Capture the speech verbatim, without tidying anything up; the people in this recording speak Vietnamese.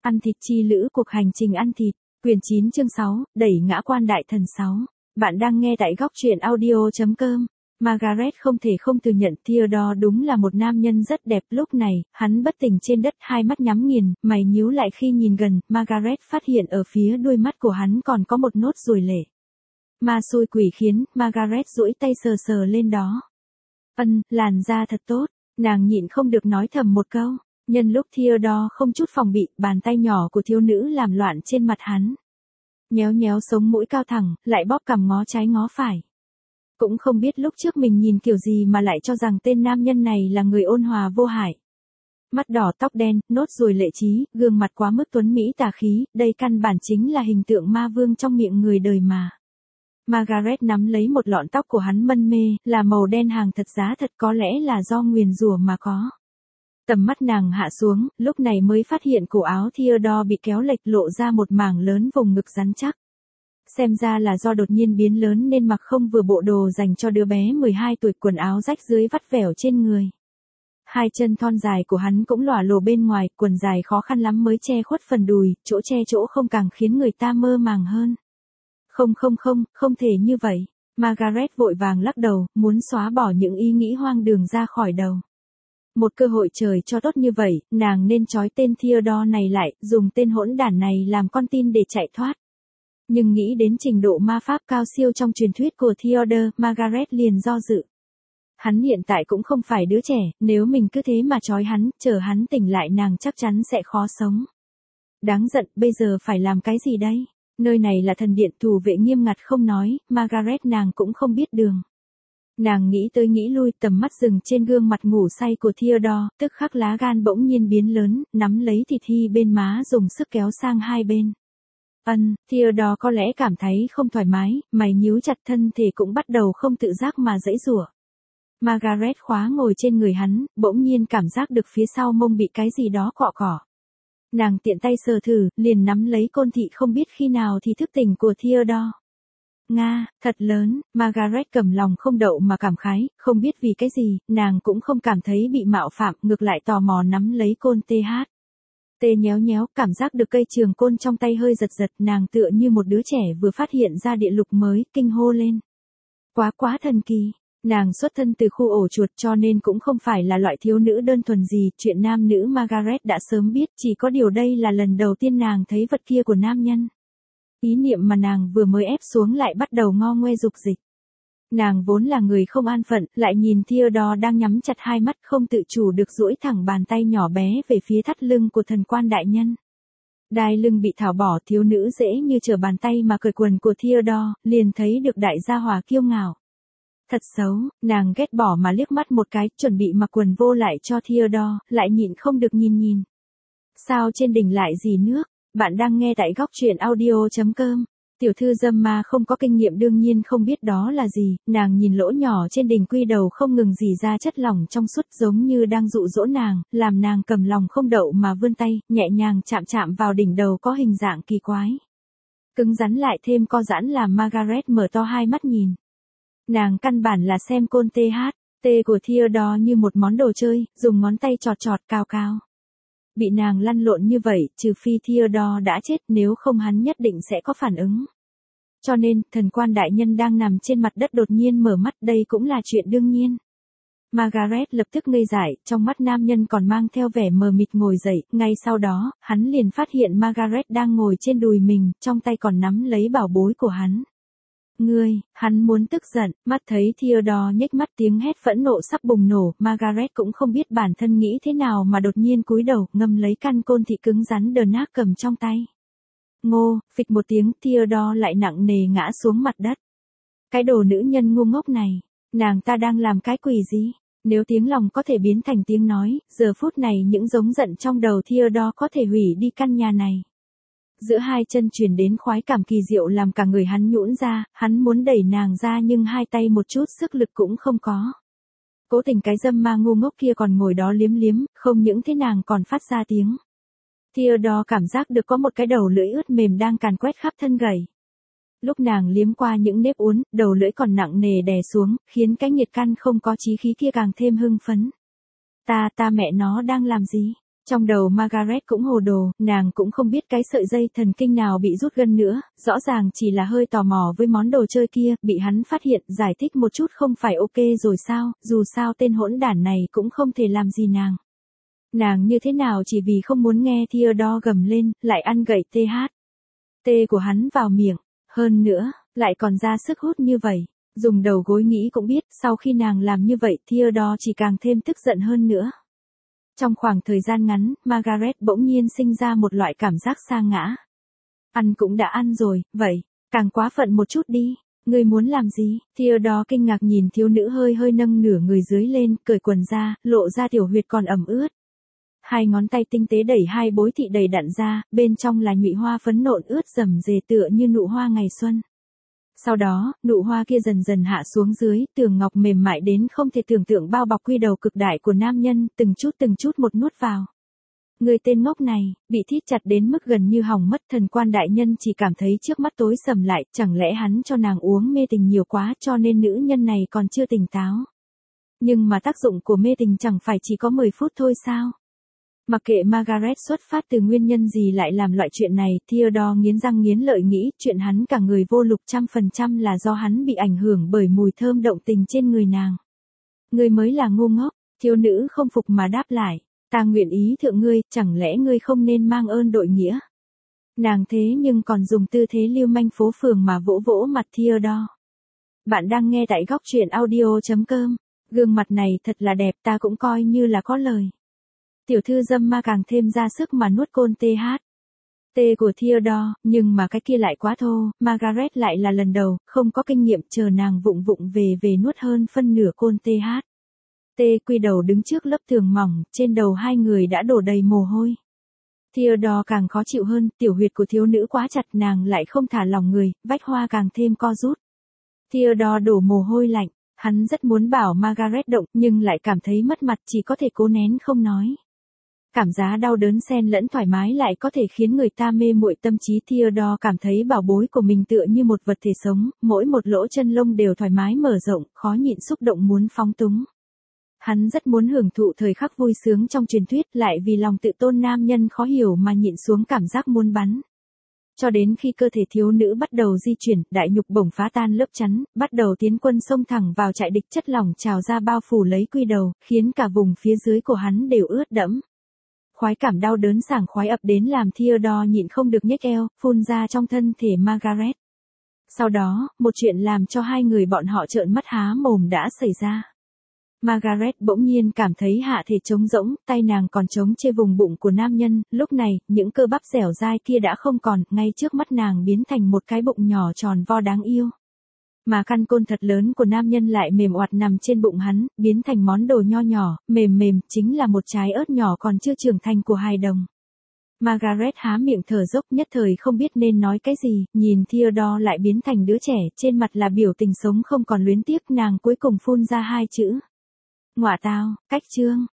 Ăn thịt chi lữ cuộc hành trình ăn thịt, quyển chín chương sáu, đẩy ngã quan đại thần sáu. Bạn đang nghe tại góc truyện audio.com. Margaret không thể không thừa nhận Theodore đúng là một nam nhân rất đẹp. Lúc này, hắn bất tỉnh trên đất, hai mắt nhắm nghiền, mày nhíu lại khi nhìn gần. Margaret phát hiện ở phía đuôi mắt của hắn còn có một nốt ruồi lệ. Ma xui quỷ khiến, Margaret duỗi tay sờ sờ lên đó. Ân, làn da thật tốt, nàng nhịn không được nói thầm một câu. Nhân lúc Theodore không chút phòng bị, bàn tay nhỏ của thiếu nữ làm loạn trên mặt hắn. Nhéo nhéo sống mũi cao thẳng, lại bóp cằm ngó trái ngó phải. Cũng không biết lúc trước mình nhìn kiểu gì mà lại cho rằng tên nam nhân này là người ôn hòa vô hại. Mắt đỏ tóc đen, nốt ruồi lệ trí, gương mặt quá mức tuấn mỹ tà khí, đây căn bản chính là hình tượng ma vương trong miệng người đời mà. Margaret nắm lấy một lọn tóc của hắn mân mê, là màu đen hàng thật giá thật, có lẽ là do nguyền rủa mà có. Tầm mắt nàng hạ xuống, lúc này mới phát hiện cổ áo Theodore bị kéo lệch lộ ra một mảng lớn vùng ngực rắn chắc. Xem ra là do đột nhiên biến lớn nên mặc không vừa bộ đồ dành cho đứa bé mười hai tuổi, quần áo rách dưới vắt vẻo trên người. Hai chân thon dài của hắn cũng lỏa lồ bên ngoài, quần dài khó khăn lắm mới che khuất phần đùi, chỗ che chỗ không càng khiến người ta mơ màng hơn. Không không không, không thể như vậy. Margaret vội vàng lắc đầu, muốn xóa bỏ những ý nghĩ hoang đường ra khỏi đầu. Một cơ hội trời cho tốt như vậy, nàng nên trói tên Theodore này lại, dùng tên hỗn đản này làm con tin để chạy thoát. Nhưng nghĩ đến trình độ ma pháp cao siêu trong truyền thuyết của Theodore, Margaret liền do dự. Hắn hiện tại cũng không phải đứa trẻ, nếu mình cứ thế mà trói hắn, chờ hắn tỉnh lại nàng chắc chắn sẽ khó sống. Đáng giận, bây giờ phải làm cái gì đây? Nơi này là thần điện, thủ vệ nghiêm ngặt không nói, Margaret nàng cũng không biết đường. Nàng nghĩ tới nghĩ lui, tầm mắt dừng trên gương mặt ngủ say của Theodore, tức khắc lá gan bỗng nhiên biến lớn, nắm lấy thịt hy bên má dùng sức kéo sang hai bên. Ân, Theodore có lẽ cảm thấy không thoải mái, mày nhíu chặt, thân thể cũng bắt đầu không tự giác mà giãy giụa. Margaret khóa ngồi trên người hắn, bỗng nhiên cảm giác được phía sau mông bị cái gì đó cọ cọ. Nàng tiện tay sờ thử, liền nắm lấy côn thị không biết khi nào thì thức tỉnh của Theodore. Nga, thật lớn, Margaret cầm lòng không đậu mà cảm khái, không biết vì cái gì, nàng cũng không cảm thấy bị mạo phạm, ngược lại tò mò nắm lấy côn tê hát. Tê nhéo nhéo, cảm giác được cây trường côn trong tay hơi giật giật, nàng tựa như một đứa trẻ vừa phát hiện ra địa lục mới, kinh hô lên. Quá quá thần kỳ, nàng xuất thân từ khu ổ chuột cho nên cũng không phải là loại thiếu nữ đơn thuần gì, chuyện nam nữ Margaret đã sớm biết, chỉ có điều đây là lần đầu tiên nàng thấy vật kia của nam nhân. Ý niệm mà nàng vừa mới ép xuống lại bắt đầu ngo ngoe dục dịch. Nàng vốn là người không an phận, lại nhìn Theodore đang nhắm chặt hai mắt không tự chủ được duỗi thẳng bàn tay nhỏ bé về phía thắt lưng của thần quan đại nhân. Đai lưng bị tháo bỏ, thiếu nữ dễ như trở bàn tay mà cởi quần của Theodore, liền thấy được đại gia hỏa kiêu ngạo. Thật xấu, nàng ghét bỏ mà liếc mắt một cái, chuẩn bị mặc quần vô lại cho Theodore, lại nhịn không được nhìn nhìn. Sao trên đỉnh lại gì nước? Bạn đang nghe tại góc truyện audio.com. Tiểu thư dâm ma không có kinh nghiệm đương nhiên không biết đó là gì, nàng nhìn lỗ nhỏ trên đỉnh quy đầu không ngừng rỉ ra chất lỏng trong suốt giống như đang dụ dỗ nàng, làm nàng cầm lòng không đậu mà vươn tay, nhẹ nhàng chạm chạm vào đỉnh đầu có hình dạng kỳ quái. Cứng rắn lại thêm co giãn làm Margaret mở to hai mắt nhìn. Nàng căn bản là xem côn tê hát, tê của Theodore như một món đồ chơi, dùng ngón tay chọt chọt cao cao. Bị nàng lăn lộn như vậy, trừ phi Theodore đã chết, nếu không hắn nhất định sẽ có phản ứng. Cho nên, thần quan đại nhân đang nằm trên mặt đất đột nhiên mở mắt, đây cũng là chuyện đương nhiên. Margaret lập tức ngây dại, trong mắt nam nhân còn mang theo vẻ mờ mịt ngồi dậy, ngay sau đó, hắn liền phát hiện Margaret đang ngồi trên đùi mình, trong tay còn nắm lấy bảo bối của hắn. Ngươi, hắn muốn tức giận, mắt thấy Theodore nhếch mắt tiếng hét phẫn nộ sắp bùng nổ, Margaret cũng không biết bản thân nghĩ thế nào mà đột nhiên cúi đầu, ngâm lấy căn côn thị cứng rắn đờn ác cầm trong tay. Ngô, phịch một tiếng, Theodore lại nặng nề ngã xuống mặt đất. Cái đồ nữ nhân ngu ngốc này, nàng ta đang làm cái quỷ gì? Nếu tiếng lòng có thể biến thành tiếng nói, giờ phút này những giống giận trong đầu Theodore có thể hủy đi căn nhà này. Giữa hai chân truyền đến khoái cảm kỳ diệu làm cả người hắn nhũn ra, hắn muốn đẩy nàng ra nhưng hai tay một chút sức lực cũng không có. Cố tình cái dâm ma ngu ngốc kia còn ngồi đó liếm liếm, không những thế nàng còn phát ra tiếng. Theodore cảm giác được có một cái đầu lưỡi ướt mềm đang càn quét khắp thân gầy. Lúc nàng liếm qua những nếp uốn, đầu lưỡi còn nặng nề đè xuống, khiến cái nhiệt căn không có chí khí kia càng thêm hưng phấn. Ta, ta mẹ nó đang làm gì? Trong đầu Margaret cũng hồ đồ, nàng cũng không biết cái sợi dây thần kinh nào bị rút gân nữa, rõ ràng chỉ là hơi tò mò với món đồ chơi kia, bị hắn phát hiện, giải thích một chút không phải ok rồi sao, dù sao tên hỗn đản này cũng không thể làm gì nàng. Nàng như thế nào chỉ vì không muốn nghe Theodore gầm lên, lại ăn gậy tê hát. Tê của hắn vào miệng, hơn nữa, lại còn ra sức hút như vậy. Dùng đầu gối nghĩ cũng biết, sau khi nàng làm như vậy, Theodore chỉ càng thêm tức giận hơn nữa. Trong khoảng thời gian ngắn, Margaret bỗng nhiên sinh ra một loại cảm giác sa ngã. Ăn cũng đã ăn rồi, vậy, càng quá phận một chút đi, ngươi muốn làm gì? Theodore kinh ngạc nhìn thiếu nữ hơi hơi nâng nửa người dưới lên, cởi quần ra, lộ ra tiểu huyệt còn ẩm ướt. Hai ngón tay tinh tế đẩy hai bối thị đầy đặn ra, bên trong là nhụy hoa phấn nộn ướt rầm rề tựa như nụ hoa ngày xuân. Sau đó, nụ hoa kia dần dần hạ xuống dưới, tường ngọc mềm mại đến không thể tưởng tượng bao bọc quy đầu cực đại của nam nhân, từng chút từng chút một nuốt vào. Người tên ngốc này, bị thít chặt đến mức gần như hỏng mất, thần quan đại nhân chỉ cảm thấy trước mắt tối sầm lại, chẳng lẽ hắn cho nàng uống mê tình nhiều quá cho nên nữ nhân này còn chưa tỉnh táo. Nhưng mà tác dụng của mê tình chẳng phải chỉ có mười phút thôi sao? Mặc kệ Margaret xuất phát từ nguyên nhân gì lại làm loại chuyện này, Theodore nghiến răng nghiến lợi nghĩ chuyện hắn cả người vô lục trăm phần trăm là do hắn bị ảnh hưởng bởi mùi thơm động tình trên người nàng. Ngươi mới là ngu ngốc, thiếu nữ không phục mà đáp lại, ta nguyện ý thượng ngươi, chẳng lẽ ngươi không nên mang ơn đội nghĩa. Nàng thế nhưng còn dùng tư thế lưu manh phố phường mà vỗ vỗ mặt Theodore. Bạn đang nghe tại góc truyện audio chấm com, gương mặt này thật là đẹp ta cũng coi như là có lời. Tiểu thư dâm ma càng thêm ra sức mà nuốt côn tê hát. Tê của Theodore, nhưng mà cái kia lại quá thô, Margaret lại là lần đầu, không có kinh nghiệm chờ nàng vụng vụng về về nuốt hơn phân nửa côn tê hát. Tê quy đầu đứng trước lớp tường mỏng, trên đầu hai người đã đổ đầy mồ hôi. Theodore càng khó chịu hơn, tiểu huyệt của thiếu nữ quá chặt nàng lại không thả lòng người, vách hoa càng thêm co rút. Theodore đổ mồ hôi lạnh, hắn rất muốn bảo Margaret động nhưng lại cảm thấy mất mặt chỉ có thể cố nén không nói. Cảm giác đau đớn xen lẫn thoải mái lại có thể khiến người ta mê muội tâm trí. Theodore cảm thấy bảo bối của mình tựa như một vật thể sống, mỗi một lỗ chân lông đều thoải mái mở rộng, khó nhịn xúc động muốn phóng túng. Hắn rất muốn hưởng thụ thời khắc vui sướng trong truyền thuyết, lại vì lòng tự tôn nam nhân khó hiểu mà nhịn xuống cảm giác muốn bắn. Cho đến khi cơ thể thiếu nữ bắt đầu di chuyển, đại nhục bổng phá tan lớp chắn, bắt đầu tiến quân xông thẳng vào trại địch, chất lỏng trào ra bao phủ lấy quy đầu, khiến cả vùng phía dưới của hắn đều ướt đẫm. Khoái cảm đau đớn sảng khoái ập đến làm Theodore nhịn không được nhếch eo, phun ra trong thân thể Margaret. Sau đó, một chuyện làm cho hai người bọn họ trợn mắt há mồm đã xảy ra. Margaret bỗng nhiên cảm thấy hạ thể trống rỗng, tay nàng còn trống trên vùng bụng của nam nhân, lúc này, những cơ bắp dẻo dai kia đã không còn, ngay trước mắt nàng biến thành một cái bụng nhỏ tròn vo đáng yêu. Mà căn côn thật lớn của nam nhân lại mềm oặt nằm trên bụng hắn, biến thành món đồ nho nhỏ, mềm mềm, chính là một trái ớt nhỏ còn chưa trưởng thành của hài đồng. Margaret há miệng thở dốc nhất thời không biết nên nói cái gì, nhìn Theodore lại biến thành đứa trẻ, trên mặt là biểu tình sống không còn luyến tiếc, nàng cuối cùng phun ra hai chữ. Ngọa tao, cách trương,